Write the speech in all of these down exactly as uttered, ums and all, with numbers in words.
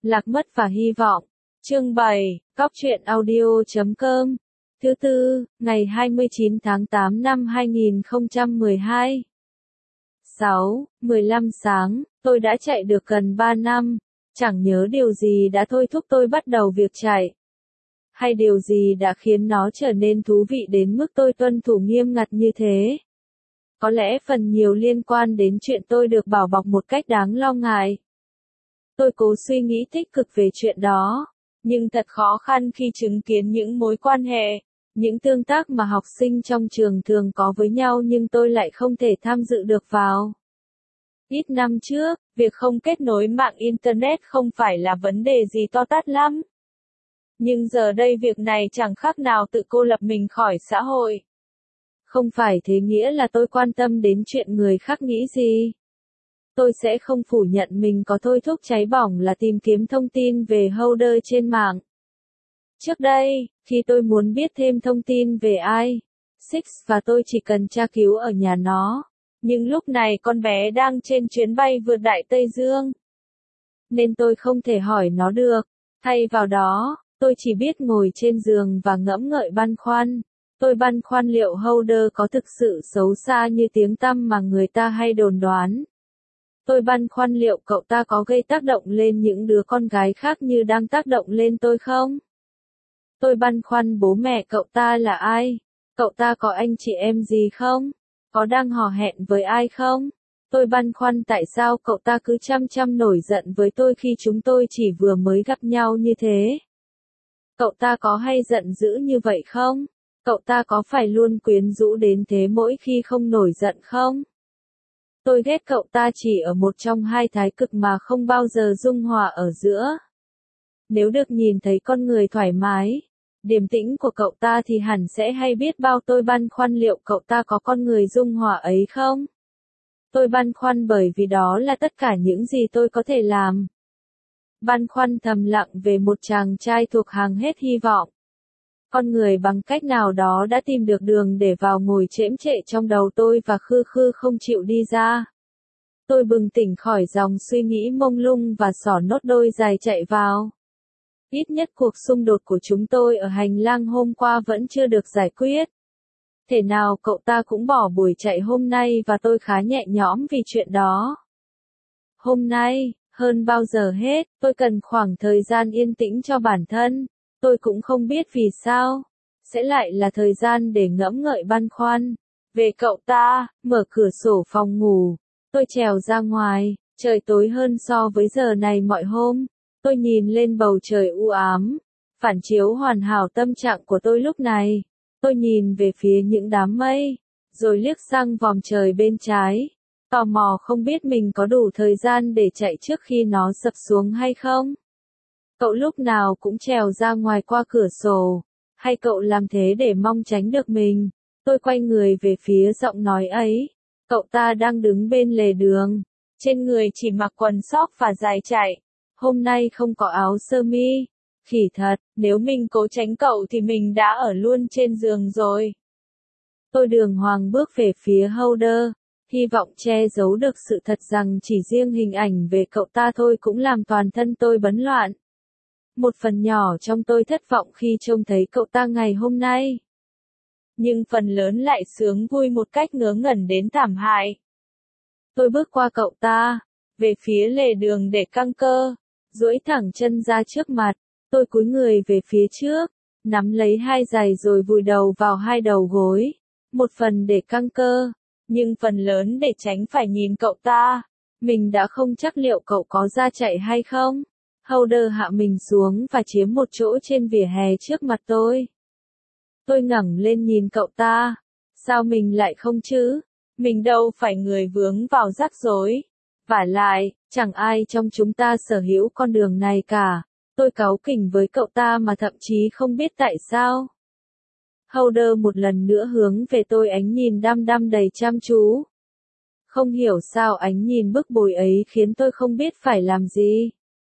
Lạc mất và hy vọng. Chương bảy, cóc truyện audio chấm com. Thứ tư, ngày hai mươi chín tháng tám năm hai nghìn không trăm mười hai. sáu, mười lăm sáng, tôi đã chạy được gần ba năm, chẳng nhớ điều gì đã thôi thúc tôi bắt đầu việc chạy. Hay điều gì đã khiến nó trở nên thú vị đến mức tôi tuân thủ nghiêm ngặt như thế. Có lẽ phần nhiều liên quan đến chuyện tôi được bảo bọc một cách đáng lo ngại. Tôi cố suy nghĩ tích cực về chuyện đó, nhưng thật khó khăn khi chứng kiến những mối quan hệ, những tương tác mà học sinh trong trường thường có với nhau nhưng tôi lại không thể tham dự được vào. Ít năm trước, việc không kết nối mạng Internet không phải là vấn đề gì to tát lắm. Nhưng giờ đây việc này chẳng khác nào tự cô lập mình khỏi xã hội. Không phải thế nghĩa là tôi quan tâm đến chuyện người khác nghĩ gì. Tôi sẽ không phủ nhận mình có thôi thúc cháy bỏng là tìm kiếm thông tin về Holder trên mạng. Trước đây, khi tôi muốn biết thêm thông tin về ai, Six và tôi chỉ cần tra cứu ở nhà nó. Nhưng lúc này con bé đang trên chuyến bay vượt Đại Tây Dương. Nên tôi không thể hỏi nó được. Thay vào đó, tôi chỉ biết ngồi trên giường và ngẫm ngợi băn khoăn. Tôi băn khoăn liệu Holder có thực sự xấu xa như tiếng tăm mà người ta hay đồn đoán. Tôi băn khoăn liệu cậu ta có gây tác động lên những đứa con gái khác như đang tác động lên tôi không? Tôi băn khoăn bố mẹ cậu ta là ai? Cậu ta có anh chị em gì không? Có đang hò hẹn với ai không? Tôi băn khoăn tại sao cậu ta cứ chăm chăm nổi giận với tôi khi chúng tôi chỉ vừa mới gặp nhau như thế. Cậu ta có hay giận dữ như vậy không? Cậu ta có phải luôn quyến rũ đến thế mỗi khi không nổi giận không? Tôi ghét cậu ta chỉ ở một trong hai thái cực mà không bao giờ dung hòa ở giữa. Nếu được nhìn thấy con người thoải mái, điềm tĩnh của cậu ta thì hẳn sẽ hay biết bao. Tôi băn khoăn liệu cậu ta có con người dung hòa ấy không? Tôi băn khoăn bởi vì đó là tất cả những gì tôi có thể làm. Băn khoăn thầm lặng về một chàng trai thuộc hàng hết hy vọng. Con người bằng cách nào đó đã tìm được đường để vào ngồi chễm chệ trong đầu tôi và khư khư không chịu đi ra. Tôi bừng tỉnh khỏi dòng suy nghĩ mông lung và xỏ nốt đôi giày chạy vào. Ít nhất cuộc xung đột của chúng tôi ở hành lang hôm qua vẫn chưa được giải quyết. Thể nào cậu ta cũng bỏ buổi chạy hôm nay và tôi khá nhẹ nhõm vì chuyện đó. Hôm nay, hơn bao giờ hết, tôi cần khoảng thời gian yên tĩnh cho bản thân. Tôi cũng không biết vì sao. Sẽ lại là thời gian để ngẫm ngợi băn khoăn. Về cậu ta, mở cửa sổ phòng ngủ. Tôi trèo ra ngoài, trời tối hơn so với giờ này mọi hôm. Tôi nhìn lên bầu trời u ám, phản chiếu hoàn hảo tâm trạng của tôi lúc này. Tôi nhìn về phía những đám mây, rồi liếc sang vòm trời bên trái. Tò mò không biết mình có đủ thời gian để chạy trước khi nó sập xuống hay không. Cậu lúc nào cũng trèo ra ngoài qua cửa sổ, hay cậu làm thế để mong tránh được mình? Tôi quay người về phía giọng nói ấy. Cậu ta đang đứng bên lề đường, trên người chỉ mặc quần sóc và giày chạy. Hôm nay không có áo sơ mi. Khỉ thật, nếu mình cố tránh cậu thì mình đã ở luôn trên giường rồi. Tôi đường hoàng bước về phía Holder, hy vọng che giấu được sự thật rằng chỉ riêng hình ảnh về cậu ta thôi cũng làm toàn thân tôi bấn loạn. Một phần nhỏ trong tôi thất vọng khi trông thấy cậu ta ngày hôm nay. Nhưng phần lớn lại sướng vui một cách ngớ ngẩn đến thảm hại. Tôi bước qua cậu ta, về phía lề đường để căng cơ, duỗi thẳng chân ra trước mặt. Tôi cúi người về phía trước, nắm lấy hai giày rồi vùi đầu vào hai đầu gối. Một phần để căng cơ, nhưng phần lớn để tránh phải nhìn cậu ta. Mình đã không chắc liệu cậu có ra chạy hay không. Holder hạ mình xuống và chiếm một chỗ trên vỉa hè trước mặt tôi. Tôi ngẩng lên nhìn cậu ta. Sao mình lại không chứ? Mình đâu phải người vướng vào rắc rối. Vả lại, chẳng ai trong chúng ta sở hữu con đường này cả. Tôi cáu kỉnh với cậu ta mà thậm chí không biết tại sao. Holder một lần nữa hướng về tôi ánh nhìn đăm đăm đầy chăm chú. Không hiểu sao ánh nhìn bức bối ấy khiến tôi không biết phải làm gì.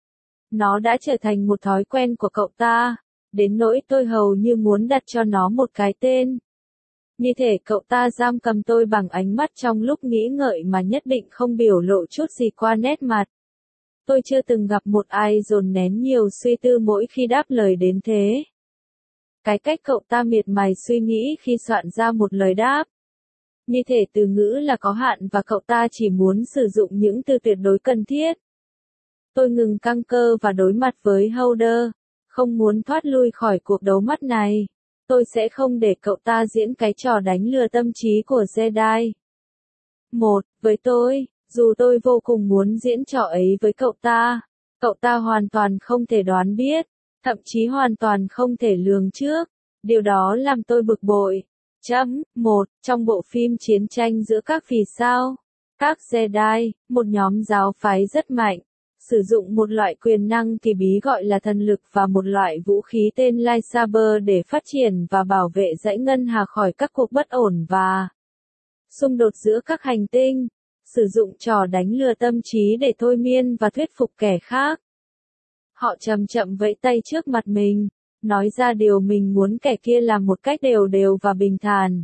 Nó đã trở thành một thói quen của cậu ta, đến nỗi tôi hầu như muốn đặt cho nó một cái tên. Như thể cậu ta giam cầm tôi bằng ánh mắt trong lúc nghĩ ngợi mà nhất định không biểu lộ chút gì qua nét mặt. Tôi chưa từng gặp một ai dồn nén nhiều suy tư mỗi khi đáp lời đến thế. Cái cách cậu ta miệt mài suy nghĩ khi soạn ra một lời đáp. Như thể từ ngữ là có hạn và cậu ta chỉ muốn sử dụng những từ tuyệt đối cần thiết. Tôi ngừng căng cơ và đối mặt với Holder, không muốn thoát lui khỏi cuộc đấu mắt này. Tôi sẽ không để cậu ta diễn cái trò đánh lừa tâm trí của Jedi. Một, với tôi, dù tôi vô cùng muốn diễn trò ấy với cậu ta, cậu ta hoàn toàn không thể đoán biết, thậm chí hoàn toàn không thể lường trước. Điều đó làm tôi bực bội. Chấm, một, trong bộ phim Chiến tranh giữa các vì sao, các Jedi, một nhóm giáo phái rất mạnh, sử dụng một loại quyền năng kỳ bí gọi là thần lực và một loại vũ khí tên Lightsaber để phát triển và bảo vệ dãy ngân hà khỏi các cuộc bất ổn và xung đột giữa các hành tinh, sử dụng trò đánh lừa tâm trí để thôi miên và thuyết phục kẻ khác. Họ chậm chậm vẫy tay trước mặt mình, nói ra điều mình muốn kẻ kia làm một cách đều đều và bình thản.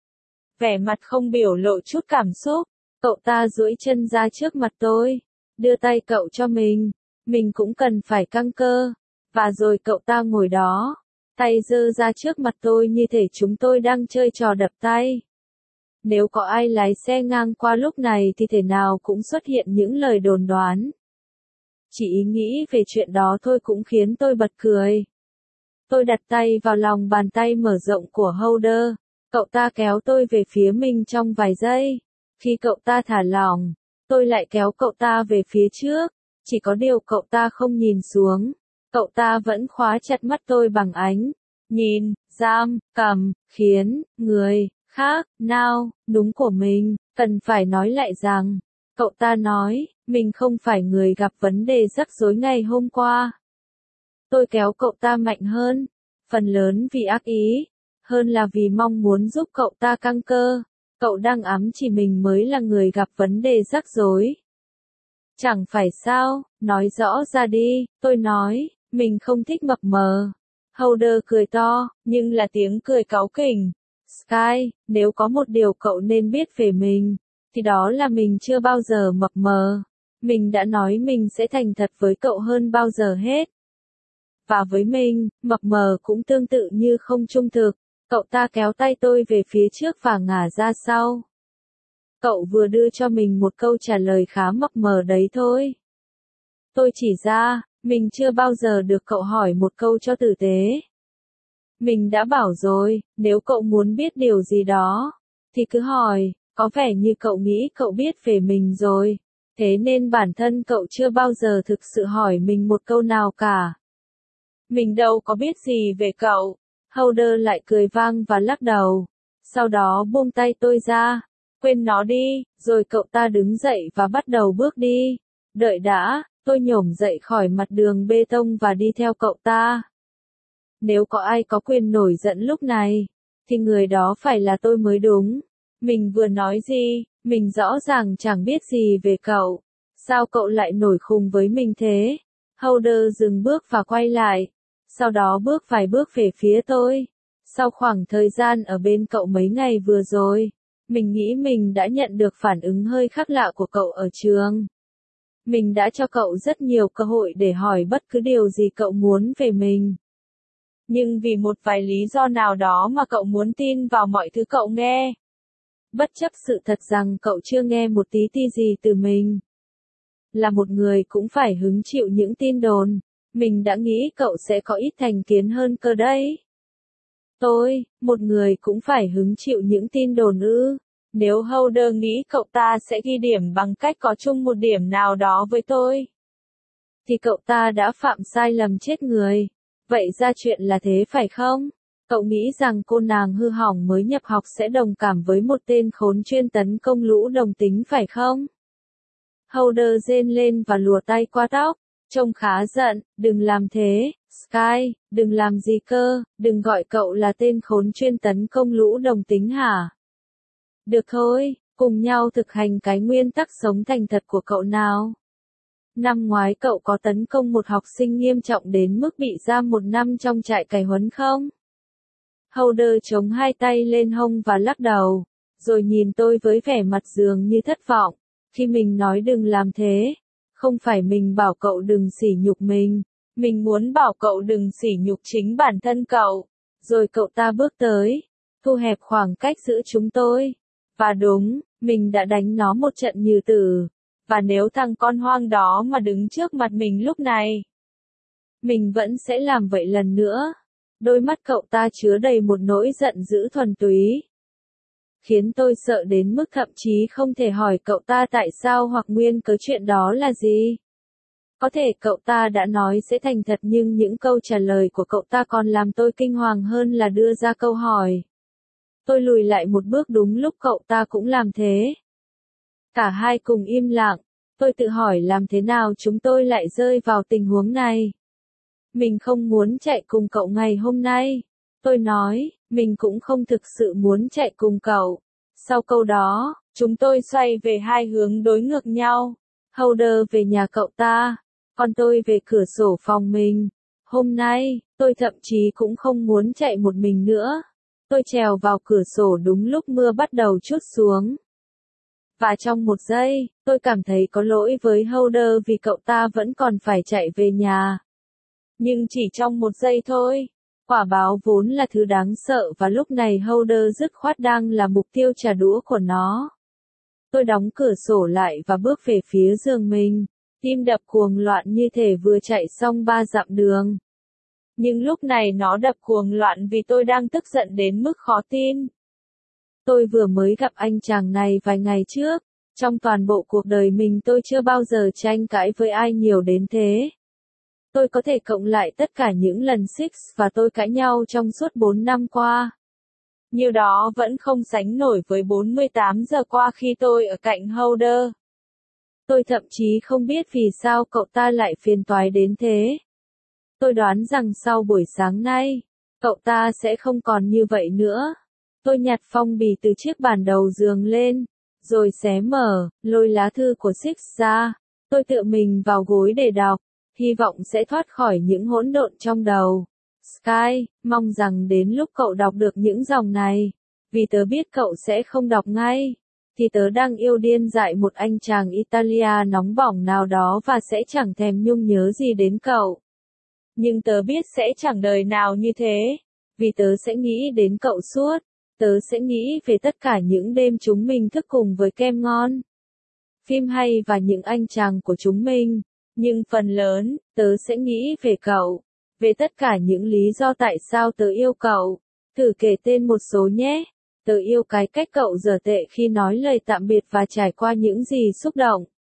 Vẻ mặt không biểu lộ chút cảm xúc, cậu ta duỗi chân ra trước mặt tôi, đưa tay cậu cho mình, mình cũng cần phải căng cơ, và rồi cậu ta ngồi đó, tay giơ ra trước mặt tôi như thể chúng tôi đang chơi trò đập tay. Nếu có ai lái xe ngang qua lúc này thì thể nào cũng xuất hiện những lời đồn đoán. Chỉ ý nghĩ về chuyện đó thôi cũng khiến tôi bật cười. Tôi đặt tay vào lòng bàn tay mở rộng của Holder, cậu ta kéo tôi về phía mình trong vài giây. Khi cậu ta thả lỏng, tôi lại kéo cậu ta về phía trước, chỉ có điều cậu ta không nhìn xuống. Cậu ta vẫn khóa chặt mắt tôi bằng ánh nhìn, giam, cầm, khiến người khác nào đúng của mình, cần phải nói lại rằng, cậu ta nói, mình không phải người gặp vấn đề rắc rối ngày hôm qua. Tôi kéo cậu ta mạnh hơn, phần lớn vì ác ý, hơn là vì mong muốn giúp cậu ta căng cơ. Cậu đang ám chỉ mình mới là người gặp vấn đề rắc rối. Chẳng phải sao, nói rõ ra đi, tôi nói, mình không thích mập mờ. Holder cười to, nhưng là tiếng cười cáu kỉnh. Sky, nếu có một điều cậu nên biết về mình, thì đó là mình chưa bao giờ mập mờ. Mình đã nói mình sẽ thành thật với cậu hơn bao giờ hết. Và với mình, mập mờ cũng tương tự như không trung thực. Cậu ta kéo tay tôi về phía trước và ngả ra sau. Cậu vừa đưa cho mình một câu trả lời khá mập mờ đấy thôi. Tôi chỉ ra, mình chưa bao giờ được cậu hỏi một câu cho tử tế. Mình đã bảo rồi, nếu cậu muốn biết điều gì đó, thì cứ hỏi, có vẻ như cậu nghĩ cậu biết về mình rồi. Thế nên bản thân cậu chưa bao giờ thực sự hỏi mình một câu nào cả. Mình đâu có biết gì về cậu. Holder lại cười vang và lắc đầu. Sau đó buông tay tôi ra. Quên nó đi, rồi cậu ta đứng dậy và bắt đầu bước đi. Đợi đã, tôi nhổm dậy khỏi mặt đường bê tông và đi theo cậu ta. Nếu có ai có quyền nổi giận lúc này, thì người đó phải là tôi mới đúng. Mình vừa nói gì, mình rõ ràng chẳng biết gì về cậu. Sao cậu lại nổi khùng với mình thế? Holder dừng bước và quay lại. Sau đó bước vài bước về phía tôi. Sau khoảng thời gian ở bên cậu mấy ngày vừa rồi, mình nghĩ mình đã nhận được phản ứng hơi khác lạ của cậu ở trường. Mình đã cho cậu rất nhiều cơ hội để hỏi bất cứ điều gì cậu muốn về mình. Nhưng vì một vài lý do nào đó mà cậu muốn tin vào mọi thứ cậu nghe. Bất chấp sự thật rằng cậu chưa nghe một tí ti gì từ mình. Là một người cũng phải hứng chịu những tin đồn. Mình đã nghĩ cậu sẽ có ít thành kiến hơn cơ đấy. Tôi, một người cũng phải hứng chịu những tin đồn ư. Nếu Holder nghĩ cậu ta sẽ ghi điểm bằng cách có chung một điểm nào đó với tôi, thì cậu ta đã phạm sai lầm chết người. Vậy ra chuyện là thế phải không? Cậu nghĩ rằng cô nàng hư hỏng mới nhập học sẽ đồng cảm với một tên khốn chuyên tấn công lũ đồng tính phải không? Holder rên lên và lùa tay qua tóc. Trông khá giận, đừng làm thế, Sky, đừng làm gì cơ, đừng gọi cậu là tên khốn chuyên tấn công lũ đồng tính hả? Được thôi, cùng nhau thực hành cái nguyên tắc sống thành thật của cậu nào. Năm ngoái cậu có tấn công một học sinh nghiêm trọng đến mức bị giam một năm trong trại cai huấn không? Holder chống hai tay lên hông và lắc đầu, rồi nhìn tôi với vẻ mặt dường như thất vọng. Khi mình nói đừng làm thế, Không phải mình bảo cậu đừng sỉ nhục mình. Mình muốn bảo cậu đừng sỉ nhục chính bản thân cậu. Rồi cậu ta bước tới, thu hẹp khoảng cách giữa chúng tôi. Và đúng, mình đã đánh nó một trận như tử. Và nếu thằng con hoang đó mà đứng trước mặt mình lúc này, mình vẫn sẽ làm vậy lần nữa. Đôi mắt cậu ta chứa đầy một nỗi giận dữ thuần túy, khiến tôi sợ đến mức thậm chí không thể hỏi cậu ta tại sao hoặc nguyên cớ chuyện đó là gì. Có thể cậu ta đã nói sẽ thành thật nhưng những câu trả lời của cậu ta còn làm tôi kinh hoàng hơn là đưa ra câu hỏi. Tôi lùi lại một bước đúng lúc cậu ta cũng làm thế. Cả hai cùng im lặng. Tôi tự hỏi làm thế nào chúng tôi lại rơi vào tình huống này. Mình không muốn chạy cùng cậu ngày hôm nay. Tôi nói, mình cũng không thực sự muốn chạy cùng cậu. Sau câu đó, chúng tôi xoay về hai hướng đối ngược nhau. Holder về nhà cậu ta, còn tôi về cửa sổ phòng mình. Hôm nay, tôi thậm chí cũng không muốn chạy một mình nữa. Tôi trèo vào cửa sổ đúng lúc mưa bắt đầu trút xuống. Và trong một giây, tôi cảm thấy có lỗi với Holder vì cậu ta vẫn còn phải chạy về nhà. Nhưng chỉ trong một giây thôi. Quả báo vốn là thứ đáng sợ và lúc này Holder dứt khoát đang là mục tiêu trả đũa của nó. Tôi đóng cửa sổ lại và bước về phía giường mình. Tim đập cuồng loạn như thể vừa chạy xong ba dặm đường. Nhưng lúc này nó đập cuồng loạn vì tôi đang tức giận đến mức khó tin. Tôi vừa mới gặp anh chàng này vài ngày trước. Trong toàn bộ cuộc đời mình tôi chưa bao giờ tranh cãi với ai nhiều đến thế. Tôi có thể cộng lại tất cả những lần Six và tôi cãi nhau trong suốt bốn năm qua. Nhiều đó vẫn không sánh nổi với bốn mươi tám giờ qua khi tôi ở cạnh Holder. Tôi thậm chí không biết vì sao cậu ta lại phiền toái đến thế. Tôi đoán rằng sau buổi sáng nay, cậu ta sẽ không còn như vậy nữa. Tôi nhặt phong bì từ chiếc bàn đầu giường lên, rồi xé mở, lôi lá thư của Six ra. Tôi tựa mình vào gối để đọc, hy vọng sẽ thoát khỏi những hỗn độn trong đầu. Sky, mong rằng đến lúc cậu đọc được những dòng này, vì tớ biết cậu sẽ không đọc ngay, thì tớ đang yêu điên dại một anh chàng Italia nóng bỏng nào đó và sẽ chẳng thèm nhung nhớ gì đến cậu. Nhưng tớ biết sẽ chẳng đời nào như thế, vì tớ sẽ nghĩ đến cậu suốt, tớ sẽ nghĩ về tất cả những đêm chúng mình thức cùng với kem ngon, phim hay và những anh chàng của chúng mình. Nhưng phần lớn, tớ sẽ nghĩ về cậu, về tất cả những lý do tại sao tớ yêu cậu. Thử kể tên một số nhé. Tớ yêu cái cách cậu dở tệ khi nói lời tạm biệt và trải qua những gì xúc động.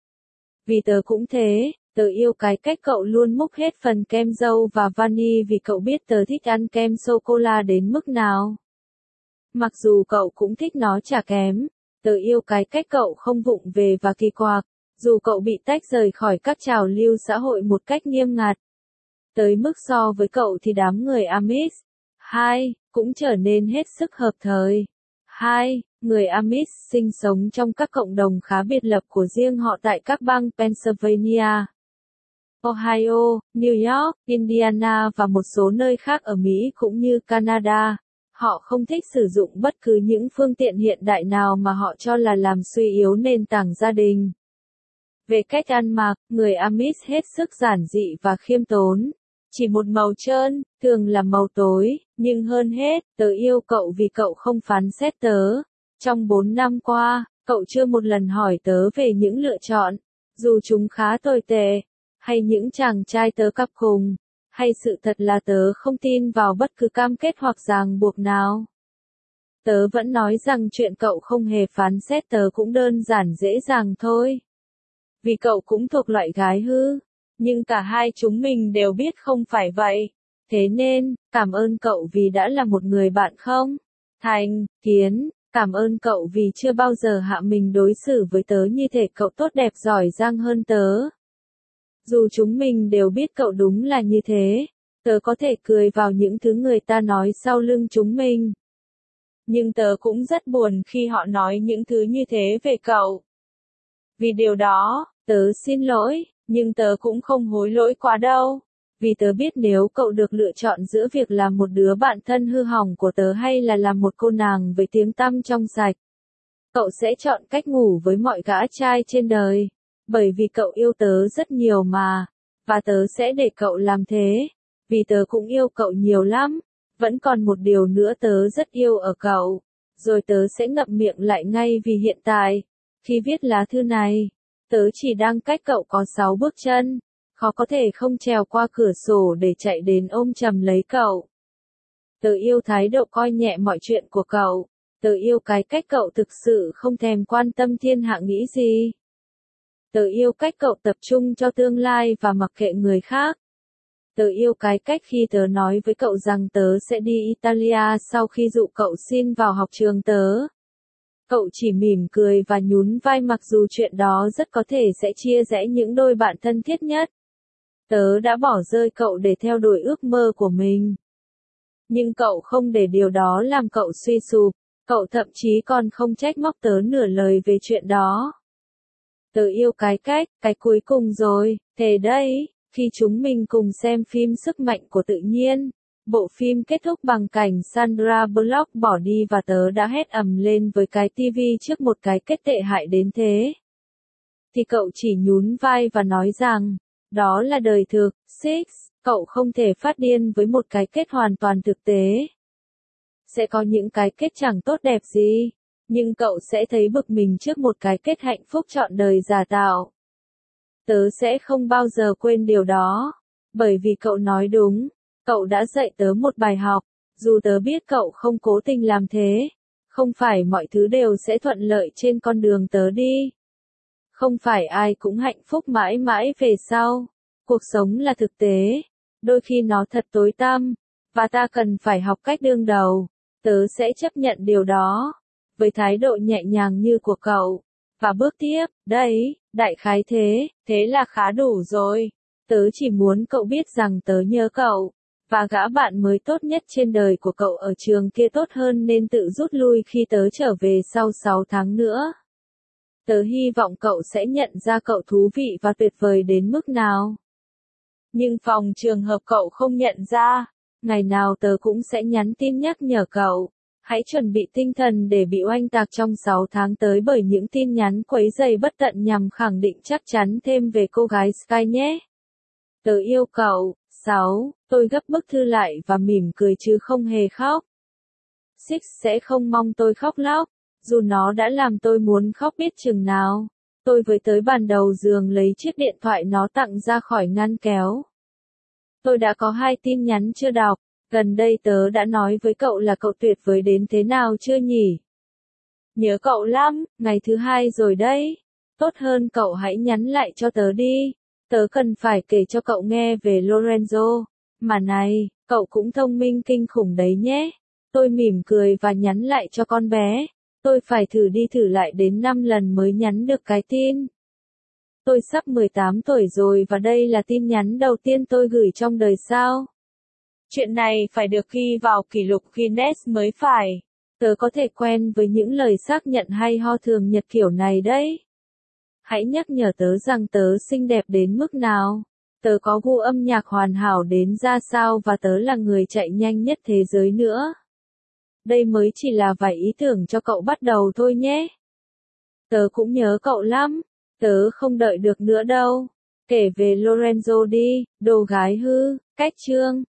Vì tớ cũng thế, tớ yêu cái cách cậu luôn múc hết phần kem dâu và vani vì cậu biết tớ thích ăn kem sô-cô-la đến mức nào. Mặc dù cậu cũng thích nó chả kém, tớ yêu cái cách cậu không vụng về và kỳ quặc. Dù cậu bị tách rời khỏi các trào lưu xã hội một cách nghiêm ngặt, tới mức so với cậu thì đám người Amish, hai, cũng trở nên hết sức hợp thời. Hai, người Amish sinh sống trong các cộng đồng khá biệt lập của riêng họ tại các bang Pennsylvania, Ohio, New York, Indiana và một số nơi khác ở Mỹ cũng như Canada. Họ không thích sử dụng bất cứ những phương tiện hiện đại nào mà họ cho là làm suy yếu nền tảng gia đình. Về cách ăn mặc, người Amish hết sức giản dị và khiêm tốn. Chỉ một màu trơn, thường là màu tối, nhưng hơn hết, tớ yêu cậu vì cậu không phán xét tớ. Trong bốn năm qua, cậu chưa một lần hỏi tớ về những lựa chọn, dù chúng khá tồi tệ, hay những chàng trai tớ cặp cùng, hay sự thật là tớ không tin vào bất cứ cam kết hoặc ràng buộc nào. Tớ vẫn nói rằng chuyện cậu không hề phán xét tớ cũng đơn giản dễ dàng thôi. Vì cậu cũng thuộc loại gái hư, nhưng cả hai chúng mình đều biết không phải vậy. Thế nên, cảm ơn cậu vì đã là một người bạn không? Thành, Kiến, cảm ơn cậu vì chưa bao giờ hạ mình đối xử với tớ như thể cậu tốt đẹp giỏi giang hơn tớ. Dù chúng mình đều biết cậu đúng là như thế, tớ có thể cười vào những thứ người ta nói sau lưng chúng mình. Nhưng tớ cũng rất buồn khi họ nói những thứ như thế về cậu. Vì điều đó, tớ xin lỗi, nhưng tớ cũng không hối lỗi quá đâu. Vì tớ biết nếu cậu được lựa chọn giữa việc làm một đứa bạn thân hư hỏng của tớ hay là làm một cô nàng với tiếng tăm trong sạch, cậu sẽ chọn cách ngủ với mọi gã trai trên đời. Bởi vì cậu yêu tớ rất nhiều mà, và tớ sẽ để cậu làm thế, vì tớ cũng yêu cậu nhiều lắm. Vẫn còn một điều nữa tớ rất yêu ở cậu. Rồi tớ sẽ ngậm miệng lại ngay vì hiện tại, khi viết lá thư này, tớ chỉ đang cách cậu có sáu bước chân, khó có thể không trèo qua cửa sổ để chạy đến ôm chầm lấy cậu. Tớ yêu thái độ coi nhẹ mọi chuyện của cậu, tớ yêu cái cách cậu thực sự không thèm quan tâm thiên hạ nghĩ gì. Tớ yêu cách cậu tập trung cho tương lai và mặc kệ người khác. Tớ yêu cái cách khi tớ nói với cậu rằng tớ sẽ đi Italia sau khi dụ cậu xin vào học trường tớ. Cậu chỉ mỉm cười và nhún vai mặc dù chuyện đó rất có thể sẽ chia rẽ những đôi bạn thân thiết nhất. Tớ đã bỏ rơi cậu để theo đuổi ước mơ của mình. Nhưng cậu không để điều đó làm cậu suy sụp, cậu thậm chí còn không trách móc tớ nửa lời về chuyện đó. Tớ yêu cái cách, cái cuối cùng rồi, thế đấy. Khi chúng mình cùng xem phim Sức mạnh của tự nhiên, bộ phim kết thúc bằng cảnh Sandra Bullock bỏ đi và tớ đã hét ầm lên với cái tivi trước một cái kết tệ hại đến thế. Thì cậu chỉ nhún vai và nói rằng, đó là đời thực, Six, cậu không thể phát điên với một cái kết hoàn toàn thực tế. Sẽ có những cái kết chẳng tốt đẹp gì, nhưng cậu sẽ thấy bực mình trước một cái kết hạnh phúc trọn đời giả tạo. Tớ sẽ không bao giờ quên điều đó, bởi vì cậu nói đúng, cậu đã dạy tớ một bài học, dù tớ biết cậu không cố tình làm thế, không phải mọi thứ đều sẽ thuận lợi trên con đường tớ đi. Không phải ai cũng hạnh phúc mãi mãi về sau, cuộc sống là thực tế, đôi khi nó thật tối tăm, và ta cần phải học cách đương đầu, tớ sẽ chấp nhận điều đó, với thái độ nhẹ nhàng như của cậu. Và bước tiếp, đấy, đại khái thế, thế là khá đủ rồi. Tớ chỉ muốn cậu biết rằng tớ nhớ cậu, và gã bạn mới tốt nhất trên đời của cậu ở trường kia tốt hơn nên tự rút lui khi tớ trở về sau sáu tháng nữa. Tớ hy vọng cậu sẽ nhận ra cậu thú vị và tuyệt vời đến mức nào. Nhưng phòng trường hợp cậu không nhận ra, ngày nào tớ cũng sẽ nhắn tin nhắc nhở cậu. Hãy chuẩn bị tinh thần để bị oanh tạc trong sáu tháng tới bởi những tin nhắn quấy rầy bất tận nhằm khẳng định chắc chắn thêm về cô gái Sky nhé. Tớ yêu cậu. sáu. Tôi gấp bức thư lại và mỉm cười chứ không hề khóc. Six sẽ không mong tôi khóc lóc, dù nó đã làm tôi muốn khóc biết chừng nào. Tôi với tới bàn đầu giường lấy chiếc điện thoại nó tặng ra khỏi ngăn kéo. Tôi đã có hai tin nhắn chưa đọc. Gần đây tớ đã nói với cậu là cậu tuyệt vời đến thế nào chưa nhỉ? Nhớ cậu lắm, ngày thứ hai rồi đấy. Tốt hơn cậu hãy nhắn lại cho tớ đi. Tớ cần phải kể cho cậu nghe về Lorenzo. Mà này, cậu cũng thông minh kinh khủng đấy nhé. Tôi mỉm cười và nhắn lại cho con bé. Tôi phải thử đi thử lại đến năm lần mới nhắn được cái tin. Tôi sắp mười tám tuổi rồi và đây là tin nhắn đầu tiên tôi gửi trong đời sao? Chuyện này phải được ghi vào kỷ lục Guinness mới phải. Tớ có thể quen với những lời xác nhận hay ho thường nhật kiểu này đấy. Hãy nhắc nhở tớ rằng tớ xinh đẹp đến mức nào. Tớ có gu âm nhạc hoàn hảo đến ra sao và tớ là người chạy nhanh nhất thế giới nữa. Đây mới chỉ là vài ý tưởng cho cậu bắt đầu thôi nhé. Tớ cũng nhớ cậu lắm. Tớ không đợi được nữa đâu. Kể về Lorenzo đi, đồ gái hư, cách chương.